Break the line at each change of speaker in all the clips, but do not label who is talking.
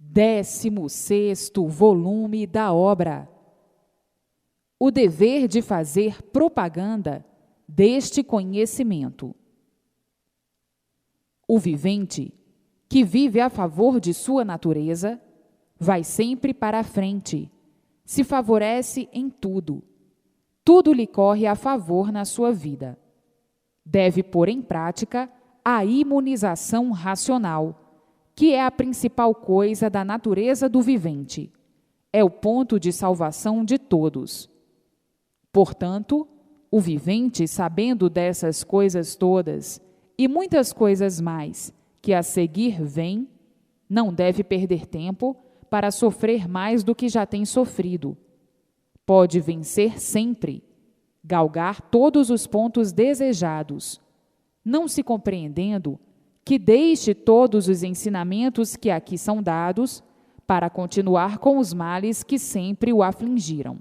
16º volume da obra. O dever de fazer propaganda deste conhecimento. O vivente, que vive a favor de sua natureza, vai sempre para a frente, se favorece em tudo. Tudo lhe corre a favor na sua vida. Deve pôr em prática a imunização racional, que é a principal coisa da natureza do vivente. É o ponto de salvação de todos. Portanto, o vivente, sabendo dessas coisas todas, e muitas coisas mais, que a seguir vêm, não deve perder tempo para sofrer mais do que já tem sofrido. Pode vencer sempre, galgar todos os pontos desejados, não se compreendendo que deixe todos os ensinamentos que aqui são dados para continuar com os males que sempre o afligiram.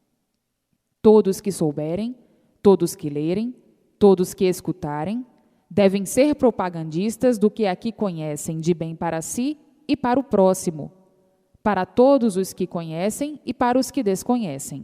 Todos que souberem, todos que lerem, todos que escutarem, devem ser propagandistas do que aqui conhecem de bem para si e para o próximo, para todos os que conhecem e para os que desconhecem.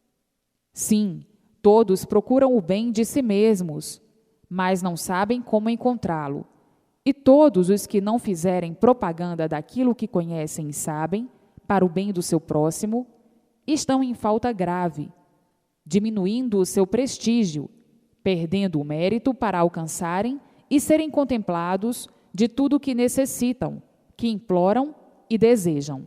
Sim, todos procuram o bem de si mesmos, mas não sabem como encontrá-lo. E todos os que não fizerem propaganda daquilo que conhecem e sabem, para o bem do seu próximo, estão em falta grave, diminuindo o seu prestígio, perdendo o mérito para alcançarem e serem contemplados de tudo o que necessitam, que imploram e desejam.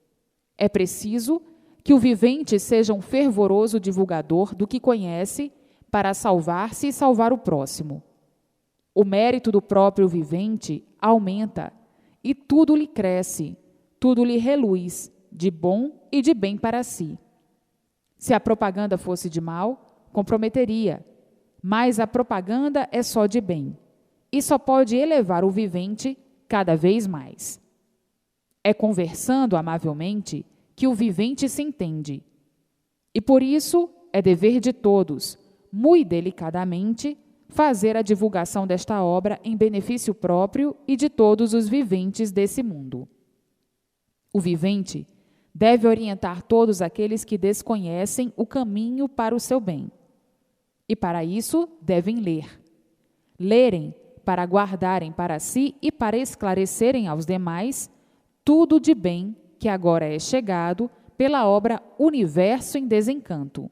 É preciso que o vivente seja um fervoroso divulgador do que conhece para salvar-se e salvar o próximo. O mérito do próprio vivente aumenta e tudo lhe cresce, tudo lhe reluz, de bom e de bem para si. Se a propaganda fosse de mal, comprometeria, mas a propaganda é só de bem e só pode elevar o vivente cada vez mais. É conversando amavelmente que o vivente se entende. E por isso é dever de todos, muito delicadamente, fazer a divulgação desta obra em benefício próprio e de todos os viventes desse mundo. O vivente deve orientar todos aqueles que desconhecem o caminho para o seu bem. E para isso devem ler. Lerem para guardarem para si e para esclarecerem aos demais tudo de bem que agora é chegado pela obra Universo em Desencanto.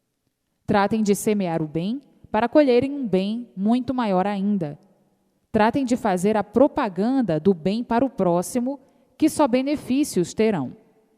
Tratem de semear o bem para colherem um bem muito maior ainda. Tratem de fazer a propaganda do bem para o próximo, que só benefícios terão.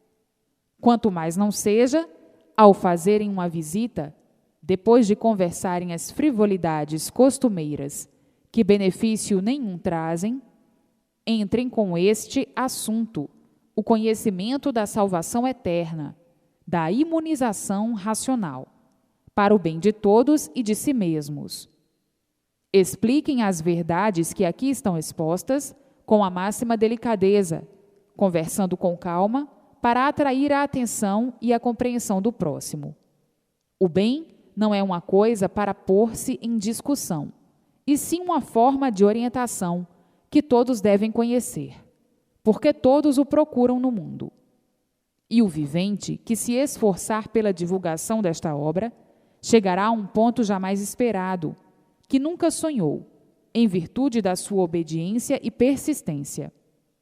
Quanto mais não seja, ao fazerem uma visita, depois de conversarem as frivolidades costumeiras, que benefício nenhum trazem, entrem com este assunto, o conhecimento da salvação eterna, da imunização racional, para o bem de todos e de si mesmos. Expliquem as verdades que aqui estão expostas com a máxima delicadeza, conversando com calma, para atrair a atenção e a compreensão do próximo. O bem não é uma coisa para pôr-se em discussão, e sim uma forma de orientação que todos devem conhecer, porque todos o procuram no mundo. E o vivente, que se esforçar pela divulgação desta obra, chegará a um ponto jamais esperado, que nunca sonhou, em virtude da sua obediência e persistência.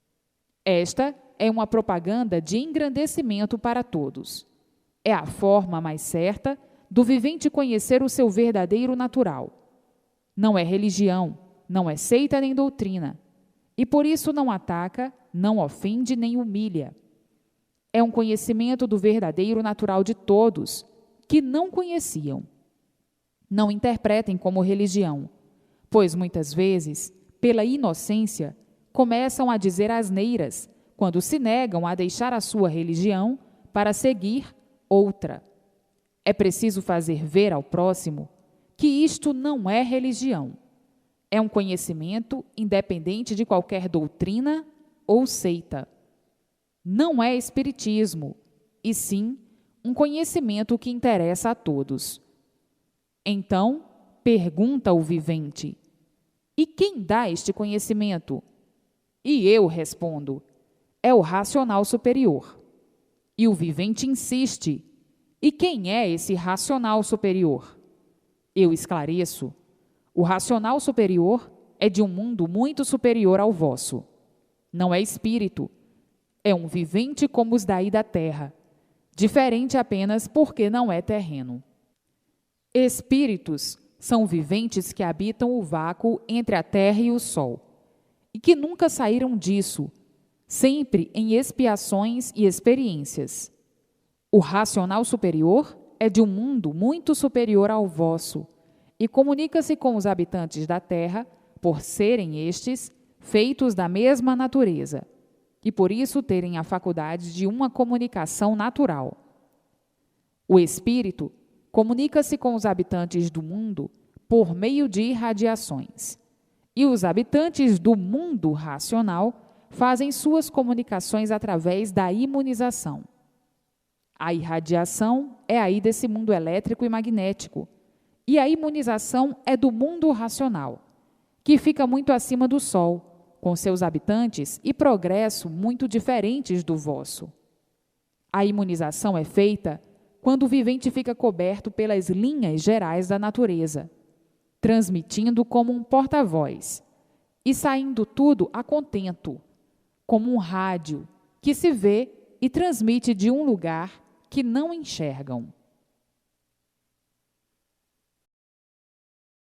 Esta é uma propaganda de engrandecimento para todos. É a forma mais certa do vivente conhecer o seu verdadeiro natural. Não é religião, não é seita nem doutrina, e por isso não ataca, não ofende nem humilha. É um conhecimento do verdadeiro natural de todos, que não conheciam. Não interpretem como religião, pois muitas vezes, pela inocência, começam a dizer asneiras quando se negam a deixar a sua religião para seguir outra. É preciso fazer ver ao próximo que isto não é religião. É um conhecimento independente de qualquer doutrina ou seita. Não é espiritismo, e sim um conhecimento que interessa a todos. Então, pergunta o vivente: e quem dá este conhecimento? E eu respondo: é o racional superior. E o vivente insiste: e quem é esse racional superior? Eu esclareço: o racional superior é de um mundo muito superior ao vosso. Não é espírito, é um vivente como os daí da terra, diferente apenas porque não é terreno. Espíritos são viventes que habitam o vácuo entre a terra e o sol, e que nunca saíram disso, sempre em expiações e experiências. O racional superior é de um mundo muito superior ao vosso, e comunica-se com os habitantes da terra, por serem estes feitos da mesma natureza, e por isso terem a faculdade de uma comunicação natural. O espírito comunica-se com os habitantes do mundo por meio de irradiações, e os habitantes do mundo racional fazem suas comunicações através da imunização. A irradiação é aí desse mundo elétrico e magnético, e a imunização é do mundo racional, que fica muito acima do Sol, com seus habitantes e progresso muito diferentes do vosso. A imunização é feita quando o vivente fica coberto pelas linhas gerais da natureza, transmitindo como um porta-voz e saindo tudo a contento, como um rádio que se vê e transmite de um lugar que não enxergam.